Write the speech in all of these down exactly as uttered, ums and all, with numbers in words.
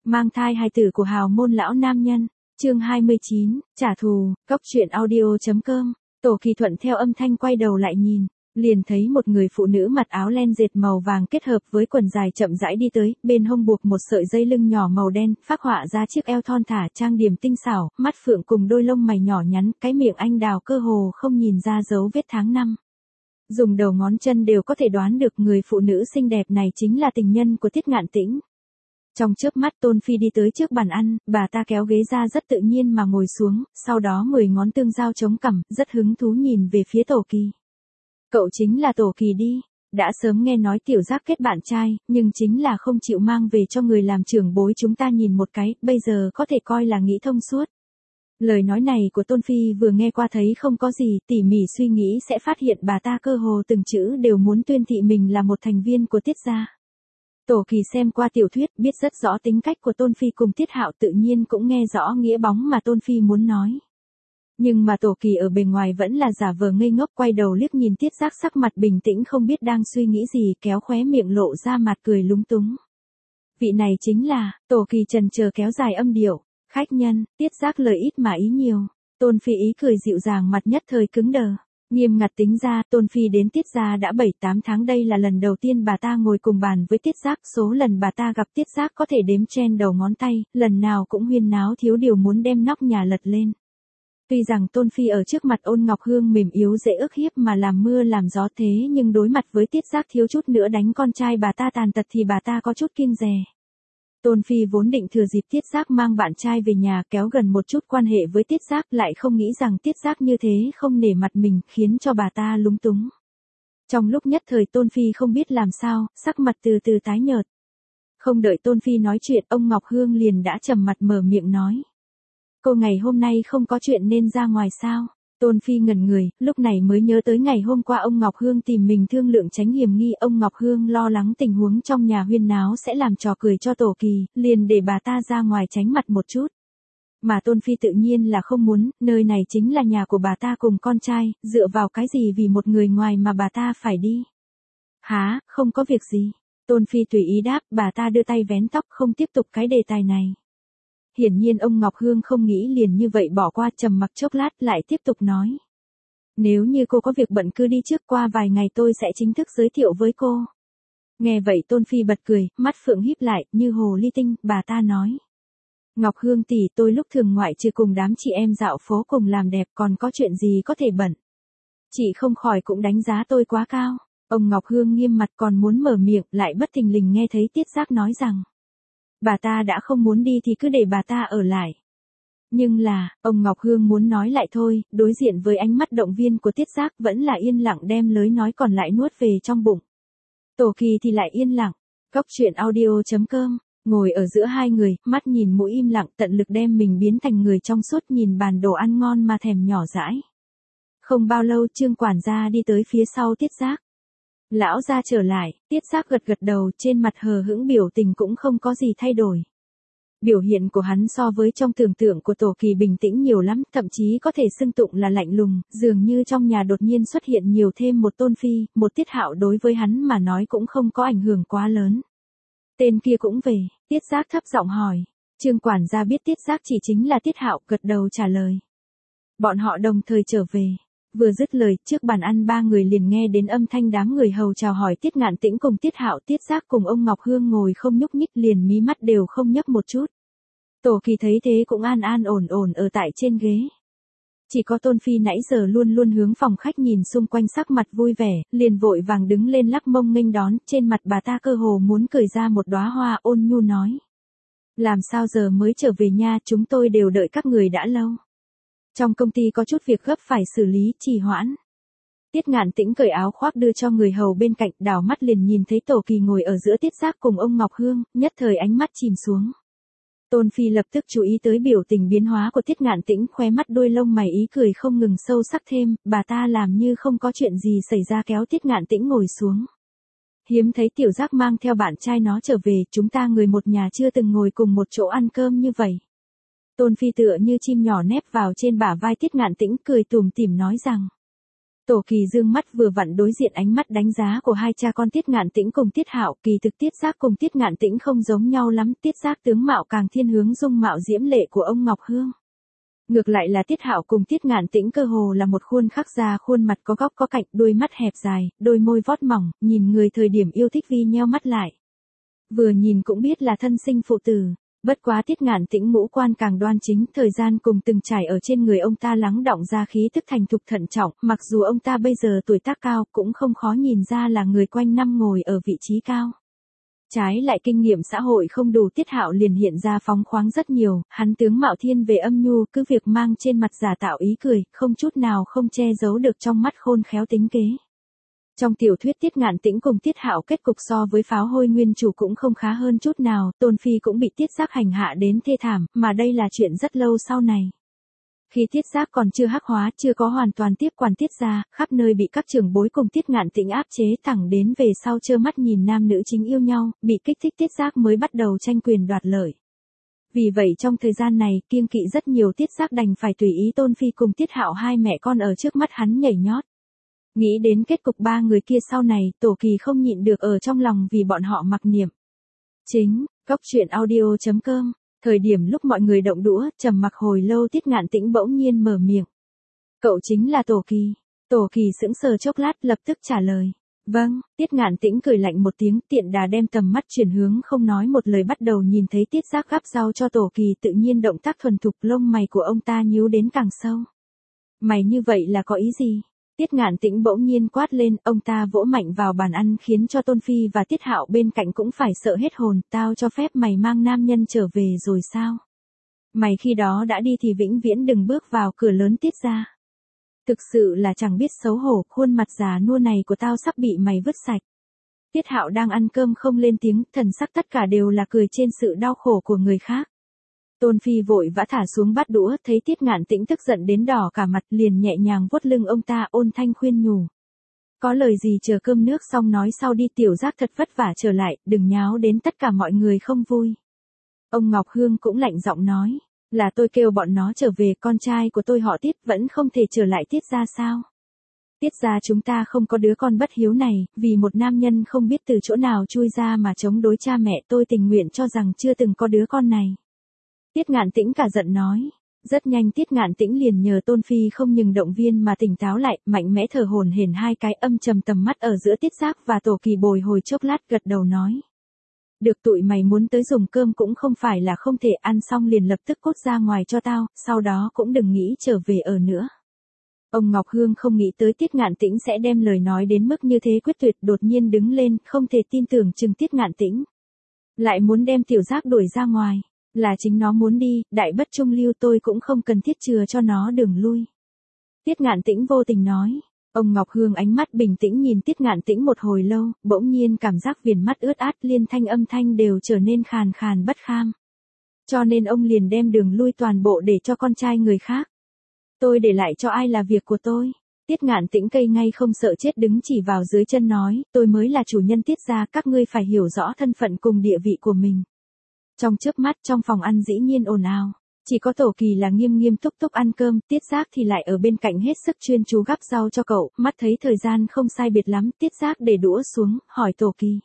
Mang thai hài tử của hào môn lão nam nhân. Chương hai mươi chín, trả thù, Cốc truyện audio.com. Tổ Kỳ thuận theo âm thanh quay đầu lại nhìn, liền thấy một người phụ nữ mặc áo len dệt màu vàng kết hợp với quần dài chậm rãi đi tới, bên hông buộc một sợi dây lưng nhỏ màu đen, phác họa ra chiếc eo thon thả trang điểm tinh xảo, mắt phượng cùng đôi lông mày nhỏ nhắn, cái miệng anh đào cơ hồ không nhìn ra dấu vết tháng năm. Dùng đầu ngón chân đều có thể đoán được người phụ nữ xinh đẹp này chính là tình nhân của Tiết Ngạn Tĩnh. Trong chớp mắt Tôn Phi đi tới trước bàn ăn, bà ta kéo ghế ra rất tự nhiên mà ngồi xuống, sau đó mười ngón tương giao chống cằm, rất hứng thú nhìn về phía Tổ Kỳ. Cậu chính là Tổ Kỳ đi, đã sớm nghe nói Tiểu Giác kết bạn trai, nhưng chính là không chịu mang về cho người làm trưởng bối chúng ta nhìn một cái, bây giờ có thể coi là nghĩ thông suốt. Lời nói này của Tôn Phi vừa nghe qua thấy không có gì, tỉ mỉ suy nghĩ sẽ phát hiện bà ta cơ hồ từng chữ đều muốn tuyên thị mình là một thành viên của Tiết gia. Tổ Kỳ xem qua tiểu thuyết biết rất rõ tính cách của Tôn Phi cùng Tiết Hạo, tự nhiên cũng nghe rõ nghĩa bóng mà Tôn Phi muốn nói. Nhưng mà Tổ Kỳ ở bề ngoài vẫn là giả vờ ngây ngốc, quay đầu liếc nhìn Tiết Giác sắc mặt bình tĩnh không biết đang suy nghĩ gì, kéo khóe miệng lộ ra mặt cười lúng túng. Vị này chính là, Tổ Kỳ chần chờ kéo dài âm điệu, khách nhân. Tiết Giác lời ít mà ý nhiều. Tôn Phi ý cười dịu dàng mặt nhất thời cứng đờ. Nghiêm ngặt tính ra, Tôn Phi đến Tiết gia đã bảy tám tháng, đây là lần đầu tiên bà ta ngồi cùng bàn với Tiết Giác, số lần bà ta gặp Tiết Giác có thể đếm trên đầu ngón tay, lần nào cũng huyên náo thiếu điều muốn đem nóc nhà lật lên. Tuy rằng Tôn Phi ở trước mặt Ôn Ngọc Hương mềm yếu dễ ức hiếp mà làm mưa làm gió thế, nhưng đối mặt với Tiết Giác thiếu chút nữa đánh con trai bà ta tàn tật thì bà ta có chút kiêng dè. Tôn Phi vốn định thừa dịp Tiết Giác mang bạn trai về nhà kéo gần một chút quan hệ với Tiết Giác, lại không nghĩ rằng Tiết Giác như thế không nể mặt mình, khiến cho bà ta lúng túng. Trong lúc nhất thời Tôn Phi không biết làm sao, sắc mặt từ từ tái nhợt. Không đợi Tôn Phi nói chuyện, ông Ngọc Hương liền đã trầm mặt mở miệng nói. Cô ngày hôm nay không có chuyện nên ra ngoài sao? Tôn Phi ngẩn người, lúc này mới nhớ tới ngày hôm qua ông Ngọc Hương tìm mình thương lượng tránh hiểm nghi, ông Ngọc Hương lo lắng tình huống trong nhà huyên náo sẽ làm trò cười cho Tổ Kỳ, liền để bà ta ra ngoài tránh mặt một chút. Mà Tôn Phi tự nhiên là không muốn, nơi này chính là nhà của bà ta cùng con trai, dựa vào cái gì vì một người ngoài mà bà ta phải đi? Hả, không có việc gì. Tôn Phi tùy ý đáp, bà ta đưa tay vén tóc không tiếp tục cái đề tài này. Hiển nhiên ông Ngọc Hương không nghĩ liền như vậy bỏ qua, trầm mặc chốc lát lại tiếp tục nói. Nếu như cô có việc bận cứ đi trước, qua vài ngày tôi sẽ chính thức giới thiệu với cô. Nghe vậy Tôn Phi bật cười, mắt phượng híp lại, như hồ ly tinh, bà ta nói. Ngọc Hương tỷ, tôi lúc thường ngoại trừ cùng đám chị em dạo phố cùng làm đẹp còn có chuyện gì có thể bận. Chị không khỏi cũng đánh giá tôi quá cao. Ông Ngọc Hương nghiêm mặt còn muốn mở miệng, lại bất thình lình nghe thấy Tiết Giác nói rằng. Bà ta đã không muốn đi thì cứ để bà ta ở lại. Nhưng là, ông Ngọc Hương muốn nói lại thôi, đối diện với ánh mắt động viên của Tiết Giác vẫn là yên lặng đem lời nói còn lại nuốt về trong bụng. Tổ Kỳ thì lại yên lặng. Cốc truyện audio.com, ngồi ở giữa hai người, mắt nhìn mũi im lặng, tận lực đem mình biến thành người trong suốt, nhìn bàn đồ ăn ngon mà thèm nhỏ dãi. Không bao lâu Trương quản gia đi tới phía sau Tiết Giác. Lão gia trở lại, Tiết Giác gật gật đầu, trên mặt hờ hững, biểu tình cũng không có gì thay đổi. Biểu hiện của hắn so với trong tưởng tượng của Tổ Kỳ bình tĩnh nhiều lắm, thậm chí có thể xưng tụng là lạnh lùng, dường như trong nhà đột nhiên xuất hiện nhiều thêm một Tôn Phi, một Tiết Hạo đối với hắn mà nói cũng không có ảnh hưởng quá lớn. Tên kia cũng về, Tiết Giác thấp giọng hỏi. Trương quản gia biết Tiết Giác chỉ chính là Tiết Hạo, gật đầu trả lời. Bọn họ đồng thời trở về. Vừa dứt lời, trước bàn ăn ba người liền nghe đến âm thanh đám người hầu chào hỏi Tiết Ngạn Tĩnh cùng Tiết Hạo. Tiết Giác cùng ông Ngọc Hương ngồi không nhúc nhích, liền mí mắt đều không nhấc một chút. Tổ Kỳ thấy thế cũng an an ổn ổn ở tại trên ghế. Chỉ có Tôn Phi nãy giờ luôn luôn hướng phòng khách nhìn xung quanh, sắc mặt vui vẻ, liền vội vàng đứng lên lắc mông nghênh đón, trên mặt bà ta cơ hồ muốn cười ra một đóa hoa, ôn nhu nói. Làm sao giờ mới trở về nha, chúng tôi đều đợi các người đã lâu. Trong công ty có chút việc gấp phải xử lý, trì hoãn. Tiết Ngạn Tĩnh cởi áo khoác đưa cho người hầu bên cạnh, đảo mắt liền nhìn thấy Tổ Kỳ ngồi ở giữa Tiết Giác cùng ông Ngọc Hương, nhất thời ánh mắt chìm xuống. Tôn Phi lập tức chú ý tới biểu tình biến hóa của Tiết Ngạn Tĩnh, khóe mắt đôi lông mày ý cười không ngừng sâu sắc thêm, bà ta làm như không có chuyện gì xảy ra kéo Tiết Ngạn Tĩnh ngồi xuống. Hiếm thấy Tiểu Giác mang theo bạn trai nó trở về, chúng ta người một nhà chưa từng ngồi cùng một chỗ ăn cơm như vậy. Tôn Phi tựa như chim nhỏ nép vào trên bả vai Tiết Ngạn Tĩnh, cười tủm tỉm nói rằng. Tổ Kỳ dương mắt vừa vặn đối diện ánh mắt đánh giá của hai cha con Tiết Ngạn Tĩnh cùng Tiết Hạo, kỳ thực Tiết Giác cùng Tiết Ngạn Tĩnh không giống nhau lắm, Tiết Giác tướng mạo càng thiên hướng dung mạo diễm lệ của ông Ngọc Hương. Ngược lại là Tiết Hạo cùng Tiết Ngạn Tĩnh cơ hồ là một khuôn khắc ra khuôn mặt có góc có cạnh, đôi mắt hẹp dài, đôi môi vót mỏng, nhìn người thời điểm yêu thích vi nheo mắt lại. Vừa nhìn cũng biết là thân sinh phụ tử. Bất quá Tiết Ngạn Tĩnh ngũ quan càng đoan chính, thời gian cùng từng trải ở trên người ông ta lắng đọng ra khí tức thành thục thận trọng, mặc dù ông ta bây giờ tuổi tác cao, cũng không khó nhìn ra là người quanh năm ngồi ở vị trí cao. Trái lại kinh nghiệm xã hội không đủ, Tiết Hạo liền hiện ra phóng khoáng rất nhiều, hắn tướng mạo thiên về âm nhu, cứ việc mang trên mặt giả tạo ý cười, không chút nào không che giấu được trong mắt khôn khéo tính kế. Trong tiểu thuyết Tiết Ngạn Tĩnh cùng Tiết Hạo kết cục so với Pháo Hôi nguyên chủ cũng không khá hơn chút nào, Tôn Phi cũng bị Tiết Giác hành hạ đến thê thảm, mà đây là chuyện rất lâu sau này. Khi Tiết Giác còn chưa hắc hóa, chưa có hoàn toàn tiếp quản Tiết gia, khắp nơi bị các trưởng bối cùng Tiết Ngạn Tĩnh áp chế, thẳng đến về sau trơ mắt nhìn nam nữ chính yêu nhau, bị kích thích Tiết Giác mới bắt đầu tranh quyền đoạt lợi. Vì vậy trong thời gian này, kiêng kỵ rất nhiều, Tiết Giác đành phải tùy ý Tôn Phi cùng Tiết Hạo hai mẹ con ở trước mắt hắn nhảy nhót. Nghĩ đến kết cục ba người kia sau này, Tổ Kỳ không nhịn được ở trong lòng vì bọn họ mặc niệm. Chính, góc truyện audio chấm com. Thời điểm lúc mọi người động đũa, trầm mặc hồi lâu, Tiết Ngạn Tĩnh bỗng nhiên mở miệng. Cậu chính là Tổ Kỳ. Tổ Kỳ sững sờ chốc lát, lập tức trả lời. Vâng, Tiết Ngạn Tĩnh cười lạnh một tiếng, tiện đà đem tầm mắt chuyển hướng không nói một lời, bắt đầu nhìn thấy Tiết Giác gắp rau cho Tổ Kỳ, tự nhiên động tác thuần thục, lông mày của ông ta nhíu đến càng sâu. Mày như vậy là có ý gì? Tiết Ngạn Tĩnh bỗng nhiên quát lên, ông ta vỗ mạnh vào bàn ăn khiến cho Tôn Phi và Tiết Hạo bên cạnh cũng phải sợ hết hồn, tao cho phép mày mang nam nhân trở về rồi sao? Mày khi đó đã đi thì vĩnh viễn đừng bước vào cửa lớn Tiết gia. Thực sự là chẳng biết xấu hổ, khuôn mặt già nua này của tao sắp bị mày vứt sạch. Tiết Hạo đang ăn cơm không lên tiếng, thần sắc tất cả đều là cười trên sự đau khổ của người khác. Tôn Phi vội vã thả xuống bát đũa, thấy Tiết Ngạn Tĩnh tức giận đến đỏ cả mặt, liền nhẹ nhàng vuốt lưng ông ta, ôn thanh khuyên nhủ. Có lời gì chờ cơm nước xong nói sau đi, Tiểu Giác thật vất vả trở lại, đừng nháo đến tất cả mọi người không vui. Ông Ngọc Hương cũng lạnh giọng nói, là tôi kêu bọn nó trở về, con trai của tôi họ Tiết vẫn không thể trở lại Tiết gia sao? Tiết gia chúng ta không có đứa con bất hiếu này, vì một nam nhân không biết từ chỗ nào chui ra mà chống đối cha mẹ, tôi tình nguyện cho rằng chưa từng có đứa con này. Tiết Ngạn Tĩnh cả giận nói. Rất nhanh Tiết Ngạn Tĩnh liền nhờ Tôn Phi không ngừng động viên mà tỉnh táo lại, mạnh mẽ thở hổn hển hai cái, âm trầm tầm mắt ở giữa Tiết Giác và Tổ Kỳ bồi hồi chốc lát, gật đầu nói. Được, tụi mày muốn tới dùng cơm cũng không phải là không thể, ăn xong liền lập tức cốt ra ngoài cho tao, sau đó cũng đừng nghĩ trở về ở nữa. Ông Ngọc Hương không nghĩ tới Tiết Ngạn Tĩnh sẽ đem lời nói đến mức như thế quyết tuyệt, đột nhiên đứng lên, không thể tin tưởng chừng Tiết Ngạn Tĩnh. Lại muốn đem Tiểu Giác đuổi ra ngoài. Là chính nó muốn đi, đại bất trung lưu, tôi cũng không cần thiết chừa cho nó đường lui. Tiết Ngạn Tĩnh vô tình nói. Ông Ngọc Hương ánh mắt bình tĩnh nhìn Tiết Ngạn Tĩnh một hồi lâu, bỗng nhiên cảm giác viền mắt ướt át, liên thanh âm thanh đều trở nên khàn khàn bất kham. Cho nên ông liền đem đường lui toàn bộ để cho con trai người khác. Tôi để lại cho ai là việc của tôi. Tiết Ngạn Tĩnh cây ngay không sợ chết đứng chỉ vào dưới chân nói, tôi mới là chủ nhân Tiết gia, các ngươi phải hiểu rõ thân phận cùng địa vị của mình. Trong chớp mắt trong phòng ăn dĩ nhiên ồn ào, chỉ có Tổ Kỳ là nghiêm nghiêm túc túc ăn cơm, Tiết Giác thì lại ở bên cạnh hết sức chuyên chú gắp rau cho cậu, mắt thấy thời gian không sai biệt lắm, Tiết Giác để đũa xuống, hỏi Tổ Kỳ.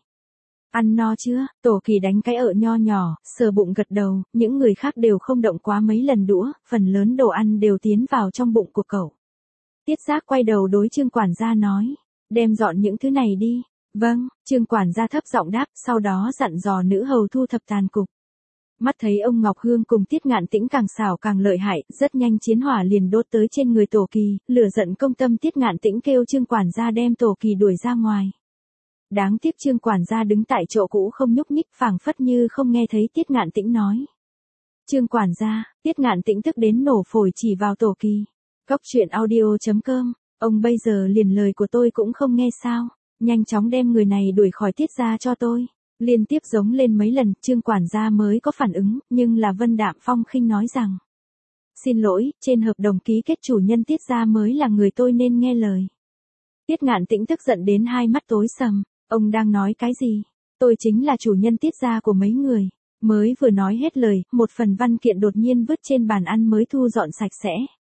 Ăn no chưa? Tổ Kỳ đánh cái ợ nho nhỏ, sờ bụng gật đầu, những người khác đều không động quá mấy lần đũa, phần lớn đồ ăn đều tiến vào trong bụng của cậu. Tiết Giác quay đầu đối Trương quản gia nói, đem dọn những thứ này đi. Vâng, Trương quản gia thấp giọng đáp, sau đó dặn dò nữ hầu thu thập tàn cục. Mắt thấy ông Ngọc Hương cùng Tiết Ngạn Tĩnh càng xảo càng lợi hại, rất nhanh chiến hỏa liền đốt tới trên người Tổ Kỳ, lửa giận công tâm, Tiết Ngạn Tĩnh kêu Trương quản gia đem Tổ Kỳ đuổi ra ngoài. Đáng tiếc Trương quản gia đứng tại chỗ cũ không nhúc nhích, phảng phất như không nghe thấy Tiết Ngạn Tĩnh nói. Trương quản gia, Tiết Ngạn Tĩnh tức đến nổ phổi chỉ vào Tổ Kỳ. Góc truyện audio chấm com, ông bây giờ liền lời của tôi cũng không nghe sao, nhanh chóng đem người này đuổi khỏi Tiết gia cho tôi. Liên tiếp giống lên mấy lần, Trương quản gia mới có phản ứng, nhưng là Vân Đạm Phong khinh nói rằng. Xin lỗi, trên hợp đồng ký kết chủ nhân Tiết gia mới là người tôi nên nghe lời. Tiết Ngạn Tĩnh tức giận đến hai mắt tối sầm, ông đang nói cái gì? Tôi chính là chủ nhân Tiết gia của mấy người. Mới vừa nói hết lời, một phần văn kiện đột nhiên vứt trên bàn ăn mới thu dọn sạch sẽ.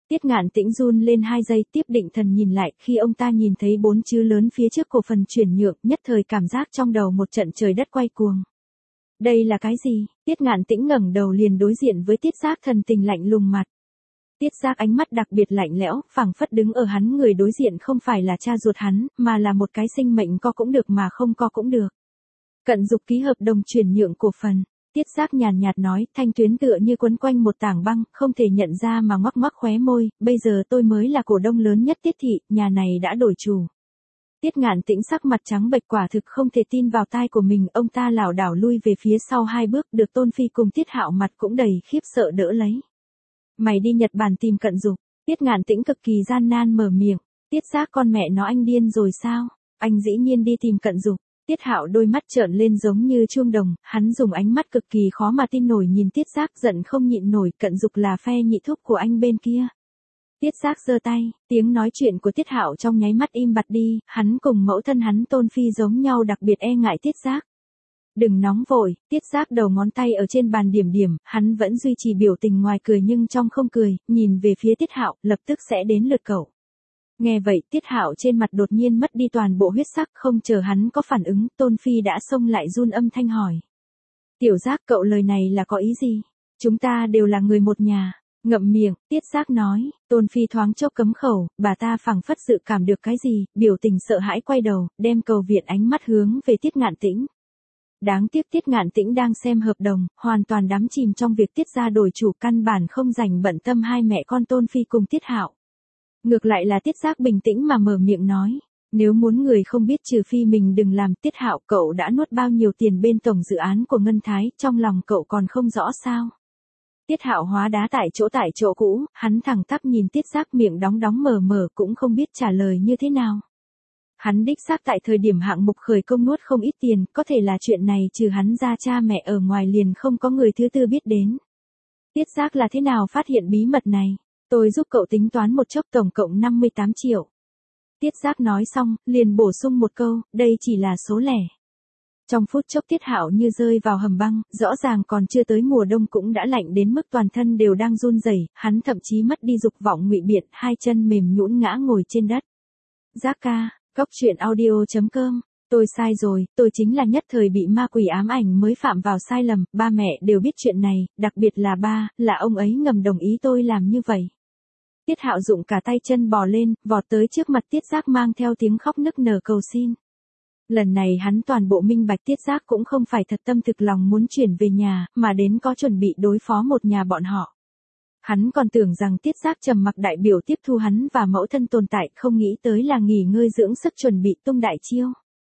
Tiết Ngạn Tĩnh run lên hai giây, tiếp định thần nhìn lại, khi ông ta nhìn thấy bốn chữ lớn phía trước cổ phần chuyển nhượng, nhất thời cảm giác trong đầu một trận trời đất quay cuồng. Đây là cái gì? Tiết Ngạn Tĩnh ngẩng đầu liền đối diện với Tiết Giác thần tình lạnh lùng mặt. Tiết Giác ánh mắt đặc biệt lạnh lẽo, phảng phất đứng ở hắn người đối diện không phải là cha ruột hắn, mà là một cái sinh mệnh co cũng được mà không co cũng được. Cận Dục ký hợp đồng chuyển nhượng cổ phần. Tiết Giác nhàn nhạt nói, thanh tuyến tựa như quấn quanh một tảng băng, không thể nhận ra mà ngoắc ngoắc khóe môi, bây giờ tôi mới là cổ đông lớn nhất Tiết thị, nhà này đã đổi chủ. Tiết Ngạn Tĩnh sắc mặt trắng bệch, quả thực không thể tin vào tai của mình, ông ta lảo đảo lui về phía sau hai bước, được Tôn Phi cùng Tiết Hạo mặt cũng đầy khiếp sợ đỡ lấy. Mày đi Nhật Bản tìm Cận Dục. Tiết Ngạn Tĩnh cực kỳ gian nan mở miệng. Tiết Giác con mẹ nó, anh điên rồi sao? Anh dĩ nhiên đi tìm Cận Dục. Tiết Hạo đôi mắt trợn lên giống như chuông đồng, hắn dùng ánh mắt cực kỳ khó mà tin nổi nhìn Tiết Giác, giận không nhịn nổi, Cận Dục là phe nhị thúc của anh bên kia. Tiết Giác giơ tay, tiếng nói chuyện của Tiết Hạo trong nháy mắt im bặt đi, hắn cùng mẫu thân hắn Tôn Phi giống nhau, đặc biệt e ngại Tiết Giác. Đừng nóng vội, Tiết Giác đầu ngón tay ở trên bàn điểm điểm, hắn vẫn duy trì biểu tình ngoài cười nhưng trong không cười, nhìn về phía Tiết Hạo, lập tức sẽ đến lượt cậu. Nghe vậy, Tiết Hạo trên mặt đột nhiên mất đi toàn bộ huyết sắc, không chờ hắn có phản ứng, Tôn Phi đã xông lại run âm thanh hỏi. Tiểu Giác, cậu lời này là có ý gì? Chúng ta đều là người một nhà. Ngậm miệng, Tiết Giác nói. Tôn Phi thoáng chốc cấm khẩu, bà ta phảng phất dự cảm được cái gì, biểu tình sợ hãi quay đầu, đem cầu viện ánh mắt hướng về Tiết Ngạn Tĩnh. Đáng tiếc Tiết Ngạn Tĩnh đang xem hợp đồng, hoàn toàn đắm chìm trong việc Tiết gia đổi chủ, căn bản không dành bận tâm hai mẹ con Tôn Phi cùng Tiết Hạo. Ngược lại là Tiết Giác bình tĩnh mà mở miệng nói, nếu muốn người không biết trừ phi mình đừng làm. Tiết Hạo, cậu đã nuốt bao nhiêu tiền bên tổng dự án của Ngân Thái, trong lòng cậu còn không rõ sao? Tiết Hạo hóa đá tại chỗ tại chỗ cũ, hắn thẳng tắp nhìn Tiết Giác, miệng đóng đóng mở mở cũng không biết trả lời như thế nào. Hắn đích xác tại thời điểm hạng mục khởi công nuốt không ít tiền, có thể là chuyện này trừ hắn ra cha mẹ ở ngoài liền không có người thứ tư biết đến. Tiết Giác là thế nào phát hiện bí mật này? Tôi giúp cậu tính toán một chốc, tổng cộng năm mươi tám triệu. Tiết Giác nói xong, liền bổ sung một câu, đây chỉ là số lẻ. Trong phút chốc Tiết Hạo như rơi vào hầm băng, rõ ràng còn chưa tới mùa đông cũng đã lạnh đến mức toàn thân đều đang run rẩy, hắn thậm chí mất đi dục vọng ngụy biện, hai chân mềm nhũn ngã ngồi trên đất. Giác ca, Góc truyện audio chấm com. Tôi sai rồi, tôi chính là nhất thời bị ma quỷ ám ảnh mới phạm vào sai lầm, ba mẹ đều biết chuyện này, đặc biệt là ba, là ông ấy ngầm đồng ý tôi làm như vậy. Tiết Hạo dụng cả tay chân bò lên, vọt tới trước mặt Tiết Giác mang theo tiếng khóc nức nở cầu xin. Lần này hắn toàn bộ minh bạch Tiết Giác cũng không phải thật tâm thực lòng muốn chuyển về nhà, mà đến có chuẩn bị đối phó một nhà bọn họ. Hắn còn tưởng rằng Tiết Giác trầm mặc đại biểu tiếp thu hắn và mẫu thân tồn tại, không nghĩ tới là nghỉ ngơi dưỡng sức chuẩn bị tung đại chiêu.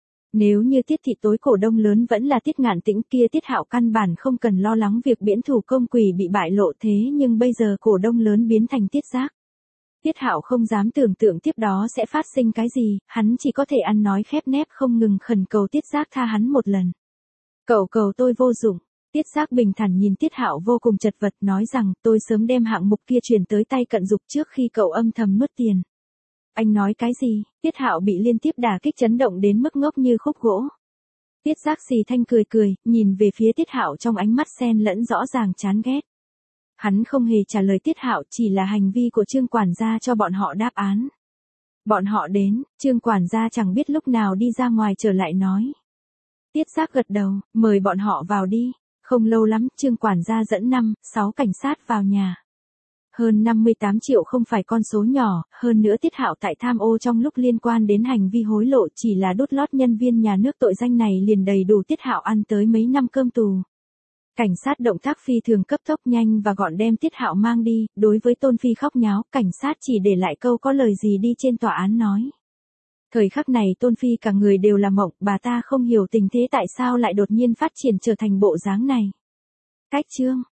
Nếu như Tiết thị tối cổ đông lớn vẫn là Tiết Ngạn Tĩnh kia, Tiết Hạo căn bản không cần lo lắng việc biển thủ công quỷ bị bại lộ, thế nhưng bây giờ cổ đông lớn biến thành Tiết Giác. Tiết Hạo không dám tưởng tượng tiếp đó sẽ phát sinh cái gì, hắn chỉ có thể ăn nói khép nép không ngừng khẩn cầu Tiết Giác tha hắn một lần. Cầu cầu tôi vô dụng. Tiết Giác bình thản nhìn Tiết Hạo vô cùng chật vật, nói rằng tôi sớm đem hạng mục kia chuyển tới tay Cận Dục trước khi cậu âm thầm nuốt tiền. Anh nói cái gì? Tiết Hạo bị liên tiếp đả kích chấn động đến mức ngốc như khúc gỗ. Tiết Giác xì thanh cười cười, nhìn về phía Tiết Hạo trong ánh mắt xen lẫn rõ ràng chán ghét. Hắn không hề trả lời Tiết Hạo, chỉ là hành vi của Trương quản gia cho bọn họ đáp án. Bọn họ đến, Trương quản gia chẳng biết lúc nào đi ra ngoài trở lại nói. Tiết Giác gật đầu, mời bọn họ vào đi. Không lâu lắm, Trương quản gia dẫn năm, sáu cảnh sát vào nhà. Hơn năm mươi tám triệu không phải con số nhỏ, hơn nữa Tiết Hạo tại tham ô trong lúc liên quan đến hành vi hối lộ chỉ là đốt lót nhân viên nhà nước, tội danh này liền đầy đủ Tiết Hạo ăn tới mấy năm cơm tù. Cảnh sát động tác phi thường cấp tốc nhanh và gọn đem Tiết Hạo mang đi, đối với Tôn Phi khóc nháo, cảnh sát chỉ để lại câu có lời gì đi trên tòa án nói. Thời khắc này Tôn Phi cả người đều là mộng, bà ta không hiểu tình thế tại sao lại đột nhiên phát triển trở thành bộ dáng này. Cách chương